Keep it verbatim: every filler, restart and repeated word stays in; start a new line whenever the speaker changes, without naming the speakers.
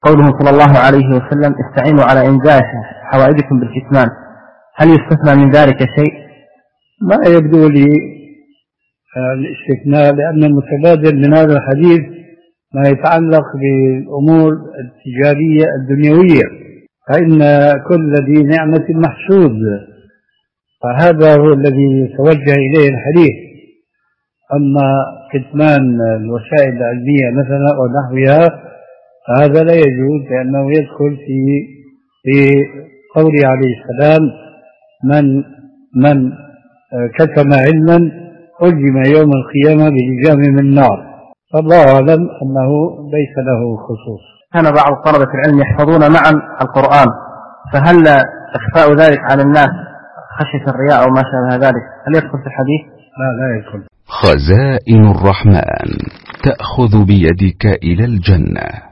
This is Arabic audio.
قوله صلى الله عليه وسلم استعينوا على إنجاز حوائجكم بالكتمان، هل يستثنى من ذلك شيء؟
ما يبدو لي الاستثناء، لأن المتبادر من هذا الحديث ما يتعلق بالأمور التجارية الدنيوية، فإن كل ذي نعمة محسود، فهذا هو الذي يتوجه إليه الحديث. أما كتمان الوسائل العلمية مثلا أو نحوها فهذا لا يجوز، لأنه يدخل في في قوله عليه السلام من من كتم علما ألجم يوم القيامة بلجام من نار. فالله أعلم أنه ليس له خصوص.
كان بعض طلبة العلم يحفظون معا القرآن، فهل إخفاء ذلك على الناس خشية الرياء أو ما شابه ذلك هل يدخل في الحديث؟
لا لا يدخل.
خزائن الرحمن تأخذ بيدك إلى الجنة.